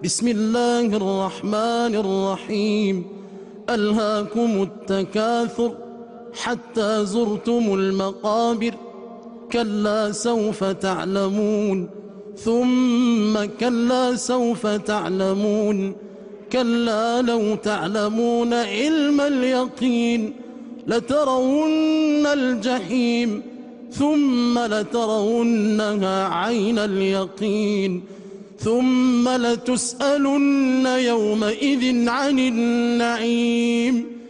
بسم الله الرحمن الرحيم. ألهاكم التكاثر حتى زرتم المقابر، كلا سوف تعلمون ثم كلا سوف تعلمون، كلا لو تعلمون علم اليقين لترون الجحيم ثم لترونها عين اليقين ثم لتسألن يومئذ عن النعيم.